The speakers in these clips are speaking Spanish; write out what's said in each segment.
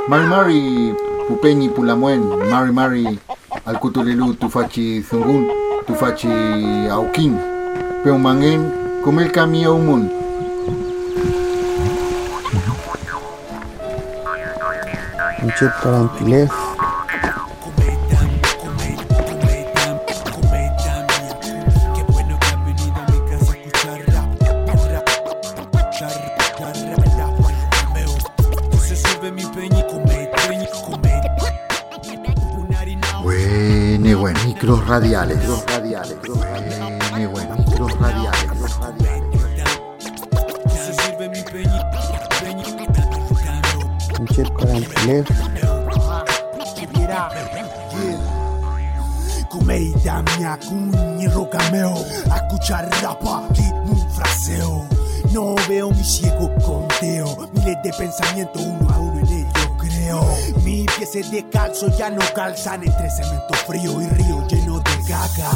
Mari Mari Pupeñi Pulamuen, Mari Mari Alcuturilu Tufachi Zungun, Tufachi Aukin, Peumangen, Comel Kami Aumun. Muchos Carantilef. Micros radiales. Micros radiales. Muchos Carantilef. Comedia mia cugni rocameo a escuchar rap aquí un fraseo. No veo mi ciego conteo, miles de pensamientos uno a uno en ello creo. Mis pies descalzos ya no calzan entre cemento frío y río lleno de caca.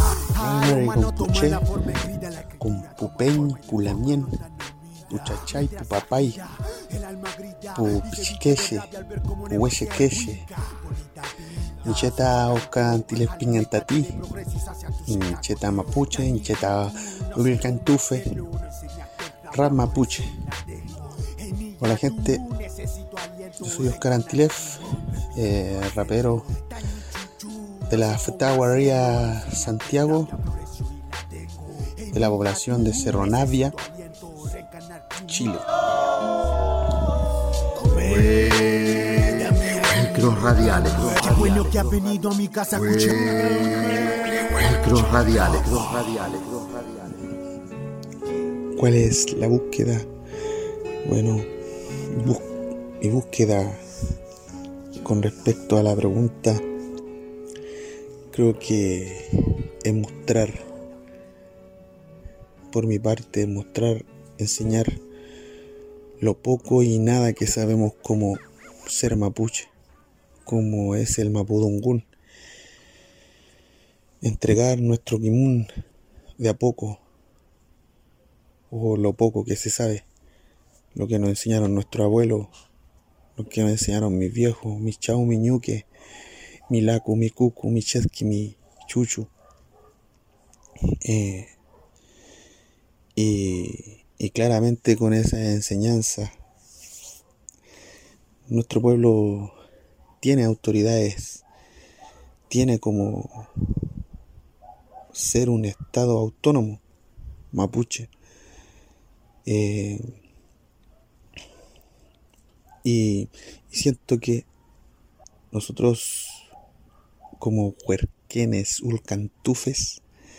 Con Pupeñ, Pulamien, Puchachay, Pupapay, Pupichiqueche, Puhuechequeche, Incheta Ocantiles Piñantati, Incheta Mapuche, Incheta Ubilcantufe, Rap Mapuche. Hola gente, yo soy Oscar Antilef, rapero de la afectada guardería Santiago, de la población de Cerro Navia, Chile. Micros radiales. Qué bueno que ha venido a mi casa a escuchar. Micros radiales. ¿Cuál es la búsqueda? Bueno, mi búsqueda con respecto a la pregunta creo que es mostrar, por mi parte, enseñar lo poco y nada que sabemos como ser mapuche, como es el mapudungún. Entregar nuestro quimun de a poco, o lo poco que se sabe, lo que nos enseñaron nuestros abuelos, lo que nos enseñaron mis viejos, mi chau, mi ñuque, mi lacu, mi cucu, mi chesqui, mi chuchu. Y claramente con esa enseñanza, nuestro pueblo tiene autoridades, tiene como ser un estado autónomo mapuche. Y siento que nosotros como huerquenes, ulcantufes,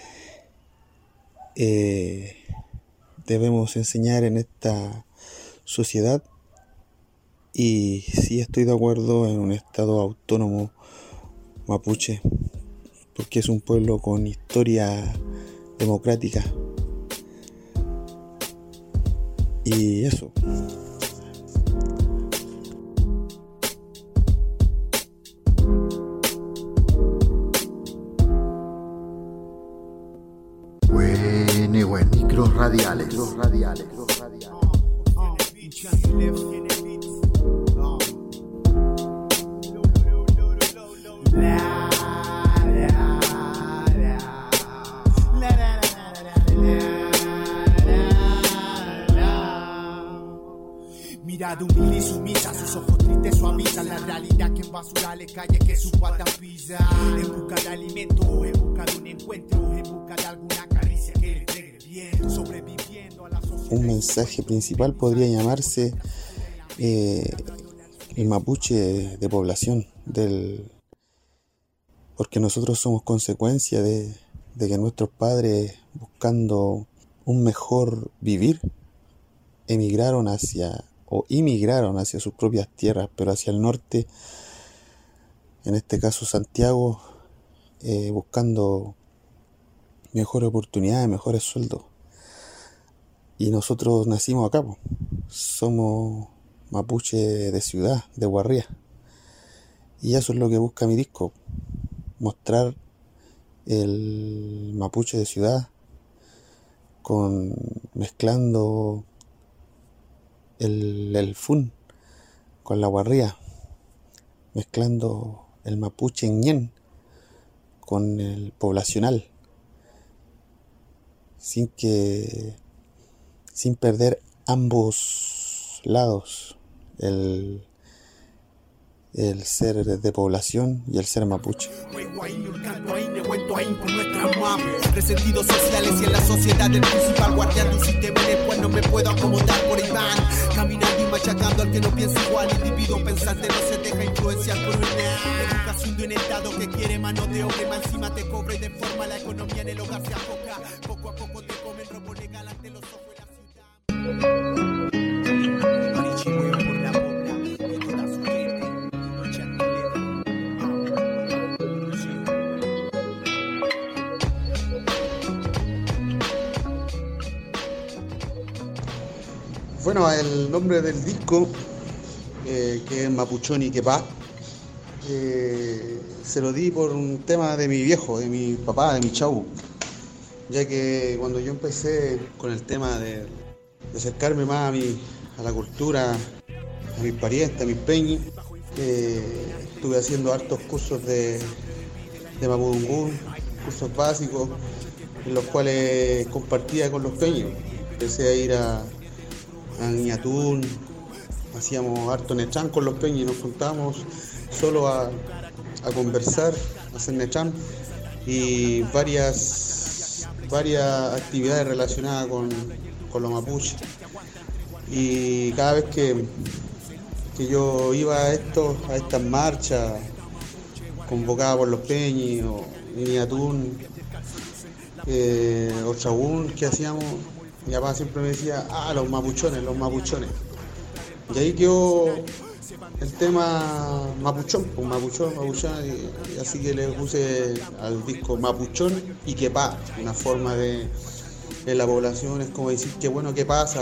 debemos enseñar en esta sociedad, y sí estoy de acuerdo en un estado autónomo mapuche, porque es un pueblo con historia democrática. Y eso. Micros radiales. Mirada humilde y sumisa, sus ojos tristes suavizan la realidad que en basura le calle que su pata pisa. En busca de alimento, en busca de un encuentro, en busca de alguna caricia que le entregue bien, sobreviviendo a la sociedad. Un mensaje principal podría llamarse el mapuche de población, porque nosotros somos consecuencia de que nuestros padres, buscando un mejor vivir, inmigraron hacia sus propias tierras, pero hacia el norte, en este caso Santiago, buscando mejores oportunidades, mejores sueldos. Y nosotros nacimos acá, somos mapuche de ciudad, de Guarría. Y eso es lo que busca mi disco, mostrar el mapuche de ciudad mezclando el fun con la guarría. mezclando el mapuche ñen con el poblacional, sin perder ambos lados, el ser de población y el ser mapuche. Resentidos sociales y en la sociedad el principal guardián de un sistema en el cual no me puedo acomodar por Iván, caminando y machacando al que no piensa igual. Individuo pensante no se deja influenciar por una educación de un estado que quiere mano de obra y más encima te cobra y deforma la economía en el hogar se afoca. Poco a poco te comen robo legal ante los ojos de la ciudad. Bueno, el nombre del disco, que es Mapuchón y Quepá, se lo di por un tema de mi viejo, de mi papá, de mi chau, ya que cuando yo empecé con el tema de acercarme más a la cultura, a mis parientes, a mis peñis, estuve haciendo hartos cursos de mapudungún, cursos básicos, en los cuales compartía con los peños. Empecé a ir a Niatún, hacíamos harto nechán con los peños y nos juntábamos solo a conversar, a hacer nechán y varias actividades relacionadas con los mapuches. Y cada vez que yo iba a estas marchas convocadas por los peñis o Niatún o Chagún que hacíamos, mi papá siempre me decía, los mapuchones. Y ahí quedó el tema mapuchón, y así que le puse al disco Mapuchón y Quepá, una forma de la población, es como decir que bueno, ¿qué pasa?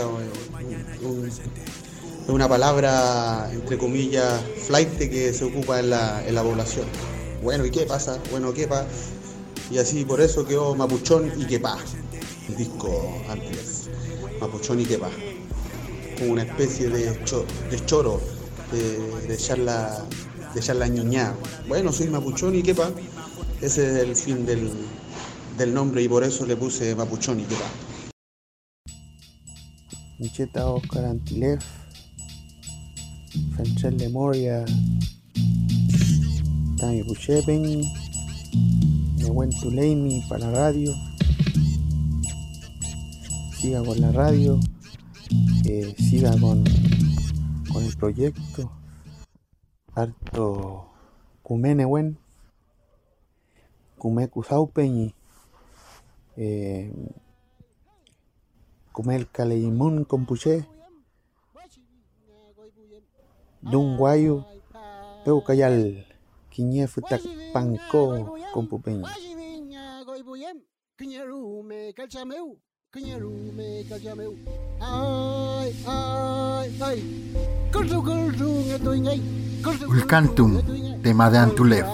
Es una palabra, entre comillas, flaite que se ocupa en la población. Bueno, ¿y qué pasa? Bueno, ¿qué pasa? Y así por eso quedó Mapuchón y Quepá, el disco antes. Mapuchón y Quepá, como una especie de choro, de charla ñoñá. Bueno, soy Mapuchón y Quepá, ese es el fin del nombre y por eso le puse Mapuchón y Quepá. Micheta Oscar Antilef, Franchel Lemoria, Tami Puchepen, Nehuen Tuleimi para la radio. Siga con la radio, siga con el proyecto. Harto Kumenehuen, Kumekusaupeñi, Kumel Kaleimun Compuché, Dunguayu, Peucayal, Quiñefutak Panco Compupeñi. Ulcantum, tema de Antulef.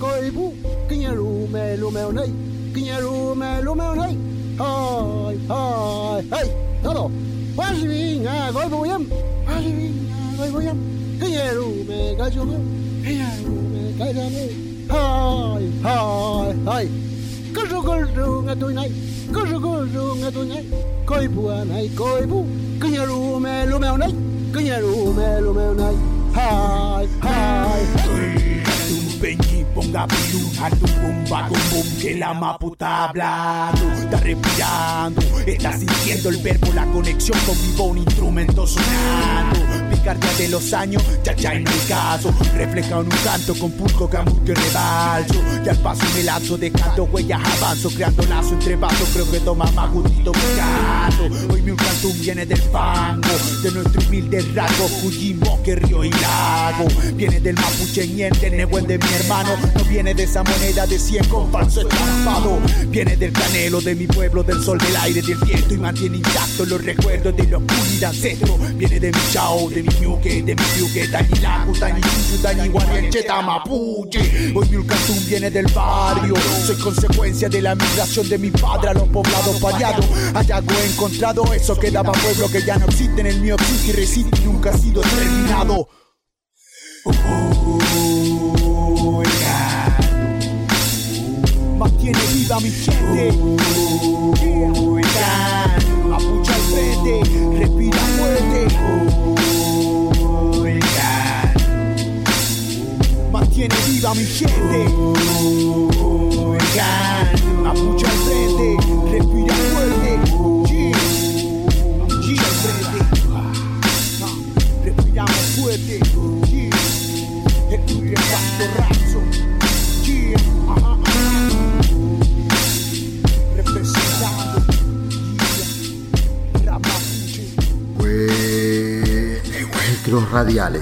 Ponga pilum, atu bumba, bum, que la maputa hablando, está respirando, está sintiendo el verbo, la conexión con vivo, un instrumento sonando, picardía de los años, ya en mi caso, refleja en un canto con pulco, camur que rebalso, y al paso me lanzo, dejando huellas, avanzo, creando lazo entre vasos, creo que toma más gustito mi canto, hoy mi canto viene del fango, de nuestro humilde rasgo, Fujimos que río y lago, viene del mapuche ñente, Nehuen de mi hermano, no viene de esa moneda de 100 con falso estampado. Viene del canelo de mi pueblo, del sol, del aire, del viento y mantiene intactos los recuerdos de los oscuridad ancestro. Viene de mi chao, de mi ñuque, de mi piuque, tañilacu, tañichuchu, tañiguariencheta, mapuche. Hoy mi ulcantum viene del barrio, soy consecuencia de la migración de mi padre a los poblados variados. Allá he encontrado eso que daba pueblo que ya no existe en el mío, existe y resiste y nunca ha sido terminado. viva mi gente. Mapuche al frente, respira fuerte. Mantiene viva mi gente. Mapuche al frente, respira fuerte. G al frente. Respiramos fuerte. El impacto razo. Representando. Micros radiales.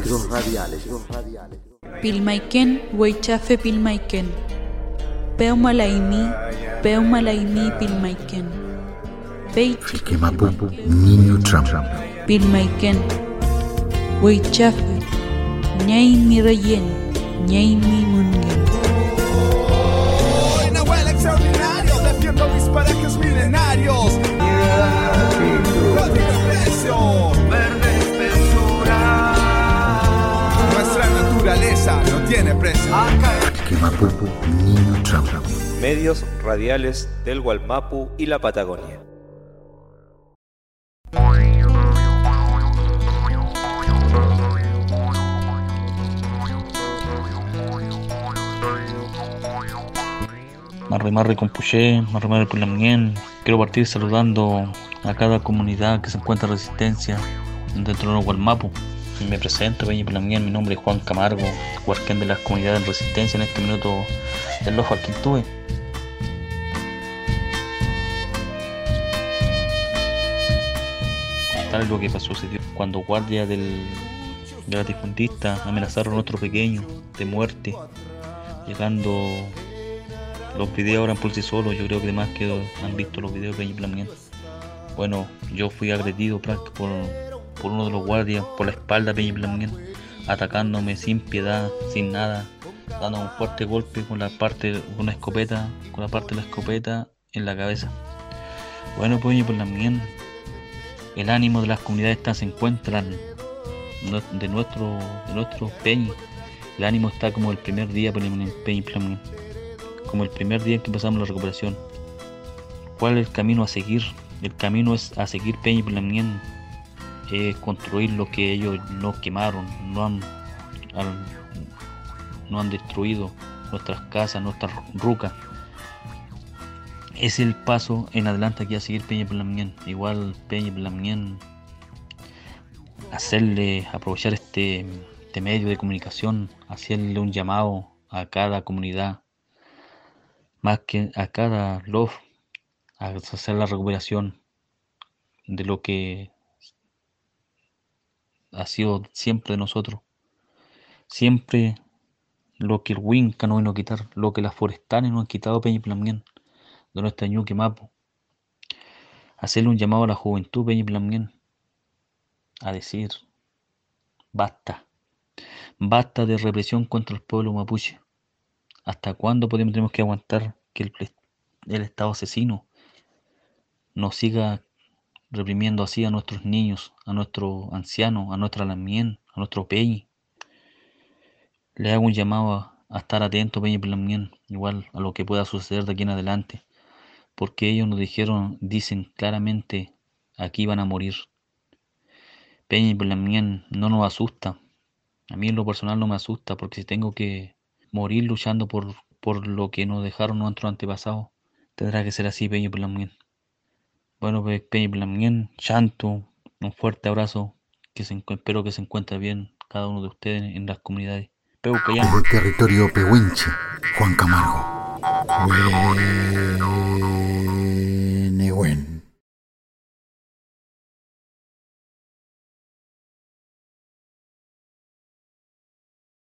Pilmaiken, Weichafe Pilmaiken. Peumalaimi, Pilmaiken. Peichi, Quemapupu, niño Trump. Pilmaiken. Weichafe, Ñaimi Reyen, Ñaimi Mungen. Nahuel extraordinario, defiendo mis parajes milenarios. No tiene precio. Verde espesura. Nuestra naturaleza no tiene precio. Quemapupu, niño Trump. Medios radiales del Gualmapu y la Patagonia. Marre Compuché, Marre Pulamien. Quiero partir saludando a cada comunidad que se encuentra en resistencia dentro de Gualmapu. Me presento, Peña Pulamien, mi nombre es Juan Camargo, huarquén de las comunidades en resistencia en este minuto del Lojo Alquintúe. Contar lo que pasó cuando guardias de latifundistas amenazaron a otro pequeño de muerte, llegando. Los videos hablan por sí solos, yo creo que además que han visto los videos de Peña Pulamien. Bueno, yo fui agredido por uno de los guardias por la espalda de Peña Pulamien, atacándome sin piedad, sin nada, dando un fuerte golpe con la parte de la escopeta en la cabeza. Bueno, Peña Pulamien, el ánimo de las comunidades se encuentra de nuestro Peña. El ánimo está como el primer día Peña Pulamien. Como el primer día en que empezamos la recuperación. ¿Cuál es el camino a seguir? El camino es a seguir Peña Pulamien, construir lo que ellos no quemaron, no han destruido, nuestras casas, nuestras rucas. Es el paso en adelante que a seguir Peña Pulamien. Igual Peña Pulamien, aprovechar este medio de comunicación, hacerle un llamado a cada comunidad, más que a cada LOF, a hacer la recuperación de lo que ha sido siempre de nosotros. Siempre lo que el Winca no vino a quitar, lo que las forestales nos han quitado Peña Pulamien, de nuestra Ñuque Mapu. Hacerle un llamado a la juventud Peña Pulamien, a decir, basta de represión contra el pueblo mapuche. ¿Hasta cuándo tenemos que aguantar que el Estado asesino nos siga reprimiendo así a nuestros niños, a nuestros ancianos, a nuestra lamien, a nuestro peñi? Le hago un llamado a estar atento, Peña Pulamien, igual a lo que pueda suceder de aquí en adelante, porque ellos nos dicen claramente, aquí van a morir. Peña Pulamien no nos asusta, a mí en lo personal no me asusta, porque si tengo que morir luchando por lo que nos dejaron nuestros antepasados, tendrá que ser así, Peña Pulamien. Bueno, pues Peña Pulamien, Chanto, un fuerte abrazo, espero que se encuentre bien cada uno de ustedes en las comunidades. Desde el territorio pehuenche, Juan Camargo.